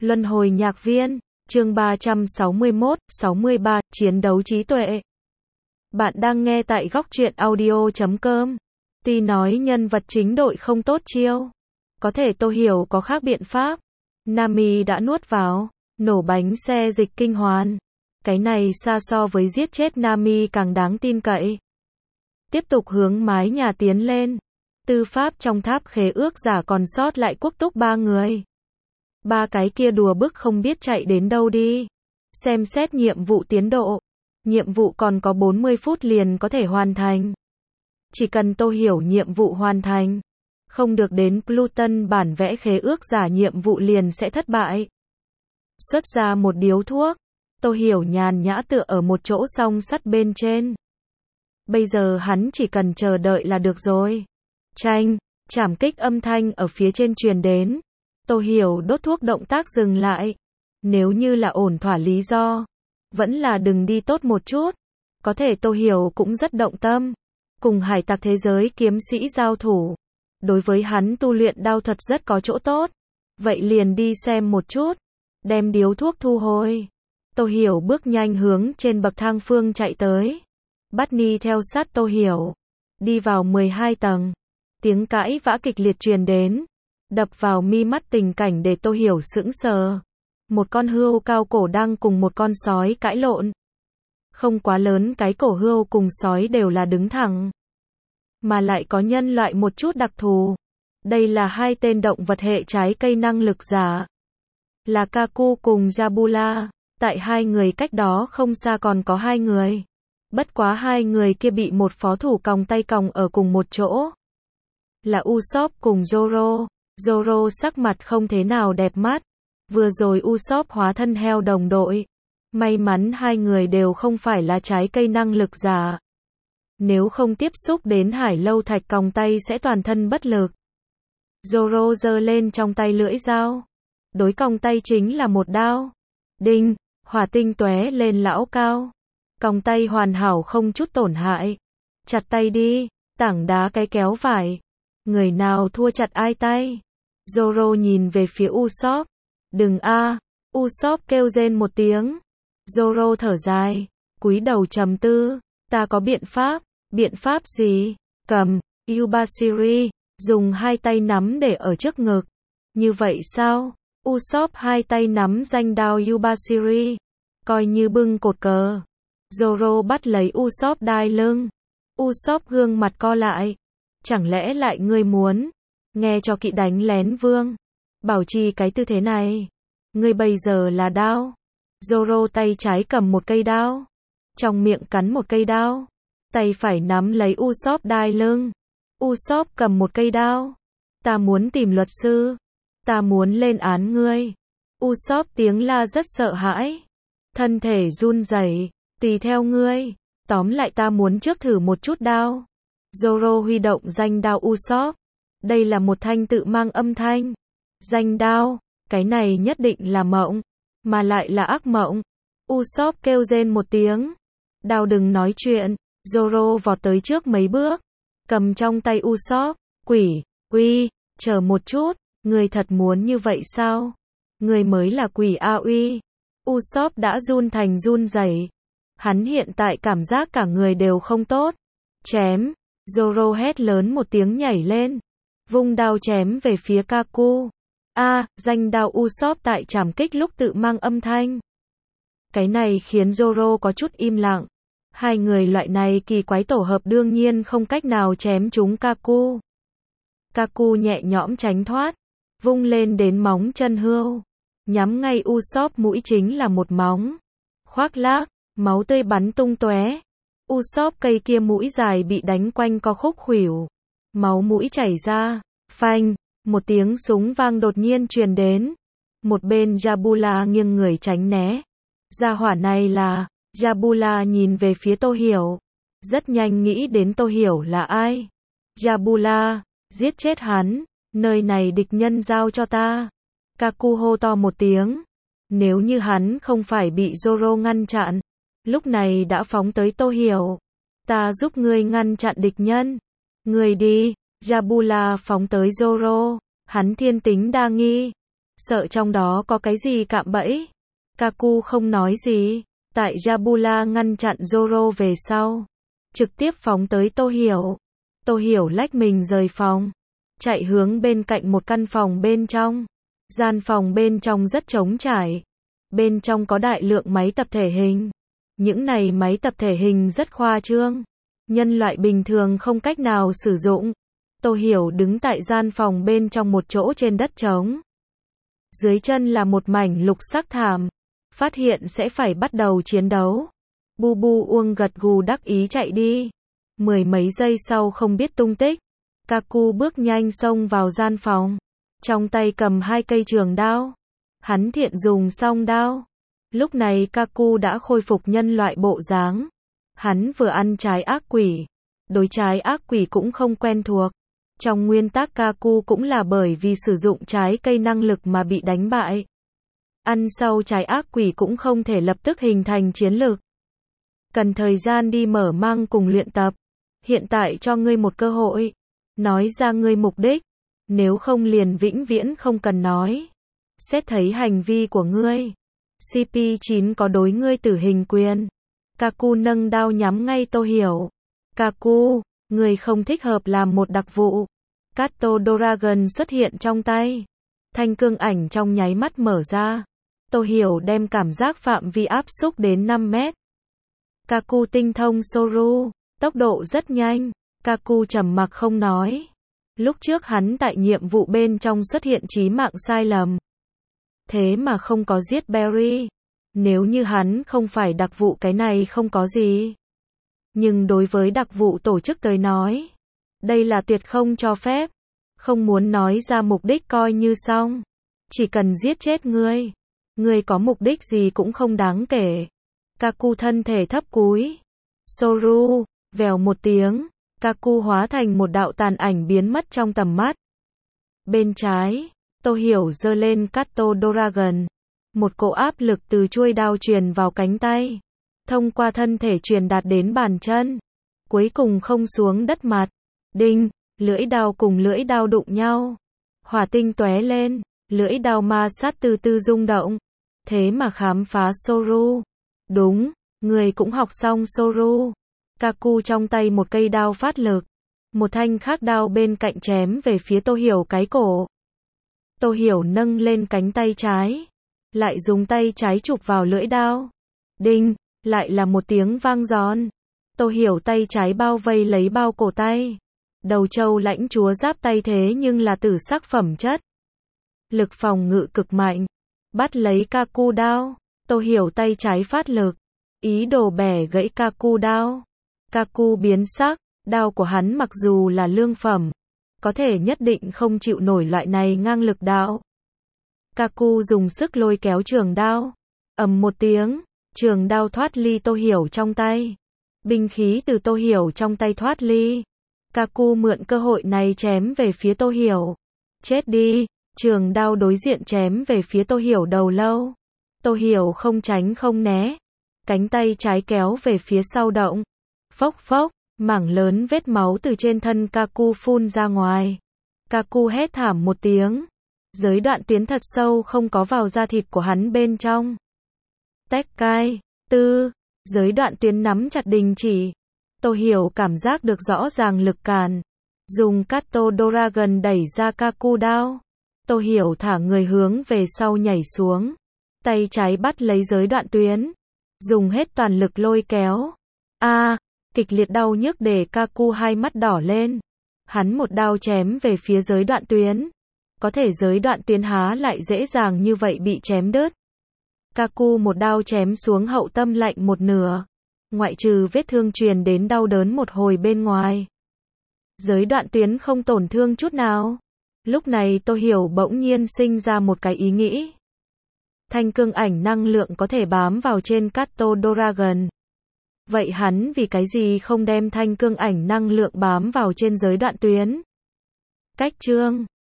Luân hồi nhạc viên, chương 361, 63, chiến đấu trí tuệ. Bạn đang nghe tại góc truyện audio.com. Tuy nói nhân vật chính đội không tốt chiêu, có thể tôi hiểu có khác biện pháp. Nami đã nuốt vào, nổ bánh xe dịch kinh hoàn. Cái này xa so với giết chết Nami càng đáng tin cậy. Tiếp tục hướng mái nhà tiến lên. Tư pháp trong tháp khế ước giả còn sót lại quốc túc 3 người. Ba cái kia đùa bức không biết chạy đến đâu đi. Xem xét nhiệm vụ tiến độ. Nhiệm vụ còn có 40 phút liền có thể hoàn thành. Chỉ cần tôi hiểu nhiệm vụ hoàn thành, không được đến Pluton bản vẽ khế ước giả nhiệm vụ liền sẽ thất bại. Xuất ra một điếu thuốc, tôi hiểu nhàn nhã tựa ở một chỗ song sắt bên trên. Bây giờ hắn chỉ cần chờ đợi là được rồi. Chanh, chảm kích âm thanh ở phía trên truyền đến. Tôi hiểu đốt thuốc động tác dừng lại. Nếu như là ổn thỏa lý do, vẫn là đừng đi tốt một chút. Có thể tôi hiểu cũng rất động tâm. Cùng hải tặc thế giới kiếm sĩ giao thủ. Đối với hắn tu luyện đao thuật rất có chỗ tốt. Vậy liền đi xem một chút. Đem điếu thuốc thu hồi. Tôi hiểu bước nhanh hướng trên bậc thang phương chạy tới. Barney theo sát tôi hiểu. Đi vào 12 tầng. Tiếng cãi vã kịch liệt truyền đến. Đập vào mi mắt tình cảnh để tôi hiểu sững sờ. Một con hươu cao cổ đang cùng một con sói cãi lộn. Không quá lớn, cái cổ hươu cùng sói đều là đứng thẳng. Mà lại có nhân loại một chút đặc thù. Đây là hai tên động vật hệ trái cây năng lực giả. Là Kaku cùng Jabula. Tại hai người cách đó không xa còn có hai người. Bất quá hai người kia bị một phó thủ còng tay còng ở cùng một chỗ. Là Usopp cùng Zoro. Zoro sắc mặt không thế nào đẹp mắt. Vừa rồi Usopp hóa thân heo đồng đội. May mắn hai người đều không phải là trái cây năng lực giả. Nếu không tiếp xúc đến hải lâu thạch còng tay sẽ toàn thân bất lực. Zoro giơ lên trong tay lưỡi dao. Đối còng tay chính là một đao. Đinh, hỏa tinh tóe lên lão cao. Còng tay hoàn hảo không chút tổn hại. Chặt tay đi, tảng đá cái kéo vải. Người nào thua chặt ai tay? Zoro nhìn về phía Usopp. Đừng a. Usopp kêu rên một tiếng. Zoro thở dài, cúi đầu trầm tư. Ta có biện pháp. Biện pháp gì? Cầm Yubashiri, dùng hai tay nắm để ở trước ngực. Như vậy sao? Usopp hai tay nắm danh đao Yubashiri, coi như bưng cột cờ. Zoro bắt lấy Usopp đai lưng. Usopp gương mặt co lại. Chẳng lẽ lại ngươi muốn nghe cho kỵ đánh lén vương? Bảo trì cái tư thế này. Ngươi bây giờ là đao. Zoro tay trái cầm một cây đao, trong miệng cắn một cây đao. Tay phải nắm lấy Usopp đai lưng. Usopp cầm một cây đao. Ta muốn tìm luật sư. Ta muốn lên án ngươi. Usopp tiếng la rất sợ hãi. Thân thể run rẩy. Tùy theo ngươi. Tóm lại ta muốn trước thử một chút đao. Zoro huy động danh đao Usopp. Đây là một thanh tự mang âm thanh. Danh đao. Cái này nhất định là mộng. Mà lại là ác mộng. Usopp kêu rên một tiếng. Đao đừng nói chuyện. Zoro vọt tới trước mấy bước. Cầm trong tay Usopp. Quỷ, uy, chờ một chút. Người thật muốn như vậy sao? Người mới là quỷ a uy. Usopp đã run thành run rẩy. Hắn hiện tại cảm giác cả người đều không tốt. Chém. Zoro hét lớn một tiếng nhảy lên. Vung đao chém về phía Kaku. Danh đao Usopp tại trảm kích lúc tự mang âm thanh. Cái này khiến Zoro có chút im lặng. Hai người loại này kỳ quái tổ hợp đương nhiên không cách nào chém trúng Kaku. Kaku nhẹ nhõm tránh thoát. Vung lên đến móng chân hươu. Nhắm ngay Usopp mũi chính là một móng. Khoác lác, máu tươi bắn tung tóe. Usopp cây kia mũi dài bị đánh quanh co khúc khuỷu. Máu mũi chảy ra. Phanh. Một tiếng súng vang đột nhiên truyền đến. Một bên Jabula nghiêng người tránh né. Gia hỏa này là... Jabula nhìn về phía Tô Hiểu. Rất nhanh nghĩ đến Tô Hiểu là ai. Jabula, giết chết hắn. Nơi này địch nhân giao cho ta. Kaku hô to một tiếng. Nếu như hắn không phải bị Zoro ngăn chặn, lúc này đã phóng tới Tô Hiểu. Ta giúp ngươi ngăn chặn địch nhân. Ngươi đi. Jabula phóng tới Zoro. Hắn thiên tính đa nghi. sợ trong đó có cái gì cạm bẫy. Kaku không nói gì. Tại Jabula ngăn chặn Zoro về sau, trực tiếp phóng tới Tô Hiểu. Tô Hiểu lách mình rời phòng, chạy hướng bên cạnh một căn phòng bên trong. Gian phòng bên trong rất trống trải. Bên trong có đại lượng máy tập thể hình. Những này máy tập thể hình rất khoa trương. Nhân loại bình thường không cách nào sử dụng. Tô Hiểu đứng tại gian phòng bên trong một chỗ trên đất trống. Dưới chân là một mảnh lục sắc thảm. Phát hiện sẽ phải bắt đầu chiến đấu. Bu Bu Uông gật gù đắc ý chạy đi. Mười mấy giây sau không biết tung tích. Kaku bước nhanh xông vào gian phòng. Trong tay cầm 2 cây trường đao. Hắn thiện dùng song đao. Lúc này Kaku đã khôi phục nhân loại bộ dáng. Hắn vừa ăn trái ác quỷ. Đối trái ác quỷ cũng không quen thuộc. Trong nguyên tắc Kaku cũng là bởi vì sử dụng trái cây năng lực mà bị đánh bại. Ăn sau trái ác quỷ cũng không thể lập tức hình thành chiến lực. Cần thời gian đi mở mang cùng luyện tập. Hiện tại cho ngươi một cơ hội. Nói ra ngươi mục đích. Nếu không liền vĩnh viễn không cần nói. Xét thấy hành vi của ngươi. CP9 có đối ngươi tử hình quyền. Kaku nâng đao nhắm ngay Tô Hiểu. Kaku, ngươi không thích hợp làm một đặc vụ. Kato Dragon xuất hiện trong tay. Thanh cương ảnh trong nháy mắt mở ra. Tô Hiểu đem cảm giác phạm vi áp xúc đến 5 mét. Kaku tinh thông Soru, tốc độ rất nhanh. Kaku trầm mặc không nói. Lúc trước hắn tại nhiệm vụ bên trong xuất hiện chí mạng sai lầm. Thế mà không có giết Berry. Nếu như hắn không phải đặc vụ cái này không có gì. Nhưng đối với đặc vụ tổ chức tới nói, đây là tuyệt không cho phép. Không muốn nói ra mục đích coi như xong. Chỉ cần giết chết ngươi. Ngươi có mục đích gì cũng không đáng kể. Kaku thân thể thấp cúi. Soru, vèo một tiếng. Kaku hóa thành một đạo tàn ảnh biến mất trong tầm mắt. Bên trái, Tô Hiểu giơ lên Kato Dragon. Một cỗ áp lực từ chuôi đao truyền vào cánh tay. Thông qua thân thể truyền đạt đến bàn chân. Cuối cùng không xuống đất mặt. Đinh, lưỡi đao cùng lưỡi đao đụng nhau. Hỏa tinh tóe lên, lưỡi đao ma sát từ từ rung động. Thế mà khám phá Soru. Đúng, người cũng học xong Soru. Kaku trong tay một cây đao phát lực. Một thanh khác đao bên cạnh chém về phía Tô Hiểu cái cổ. Tô Hiểu nâng lên cánh tay trái. Lại dùng tay trái chụp vào lưỡi đao. Đinh, lại là một tiếng vang giòn. Tô Hiểu tay trái bao vây lấy bao cổ tay. Đầu trâu lãnh chúa giáp tay thế nhưng là tử sắc phẩm chất. Lực phòng ngự cực mạnh. Bắt lấy Kaku đao. Tô Hiểu tay trái phát lực. Ý đồ bẻ gãy Kaku đao. Kaku biến sắc. Đao của hắn mặc dù là lương phẩm. Có thể nhất định không chịu nổi loại này ngang lực đạo. Kaku dùng sức lôi kéo trường đao. Ầm một tiếng. Trường đao thoát ly Tô Hiểu trong tay. Binh khí từ Tô Hiểu trong tay thoát ly. Kaku mượn cơ hội này chém về phía Tô Hiểu. Chết đi. Trường đao đối diện chém về phía Tô Hiểu đầu lâu. Tô Hiểu không tránh không né. Cánh tay trái kéo về phía sau động. Phốc phốc, mảng lớn vết máu từ trên thân Kaku phun ra ngoài. Kaku hét thảm một tiếng. Giới đoạn tuyến thật sâu không có vào da thịt của hắn bên trong. Tekkai, tư, giới đoạn tuyến nắm chặt đình chỉ. Tô Hiểu cảm giác được rõ ràng lực cản. Dùng Kato Dragon đẩy ra Kaku đao. Tô Hiểu thả người hướng về sau nhảy xuống. Tay trái bắt lấy giới đoạn tuyến. Dùng hết toàn lực lôi kéo. Kịch liệt đau nhức để Kaku hai mắt đỏ lên. Hắn một đao chém về phía giới đoạn tuyến. Có thể giới đoạn tuyến há lại dễ dàng như vậy bị chém đứt. Kaku một đao chém xuống hậu tâm lạnh một nửa. Ngoại trừ vết thương truyền đến đau đớn một hồi bên ngoài. Giới đoạn tuyến không tổn thương chút nào. Lúc này Tô Hiểu bỗng nhiên sinh ra một cái ý nghĩ. Thanh cương ảnh năng lượng có thể bám vào trên Kato Dragon. Vậy hắn vì cái gì không đem thanh cương ảnh năng lượng bám vào trên giới đoạn tuyến? Cách chương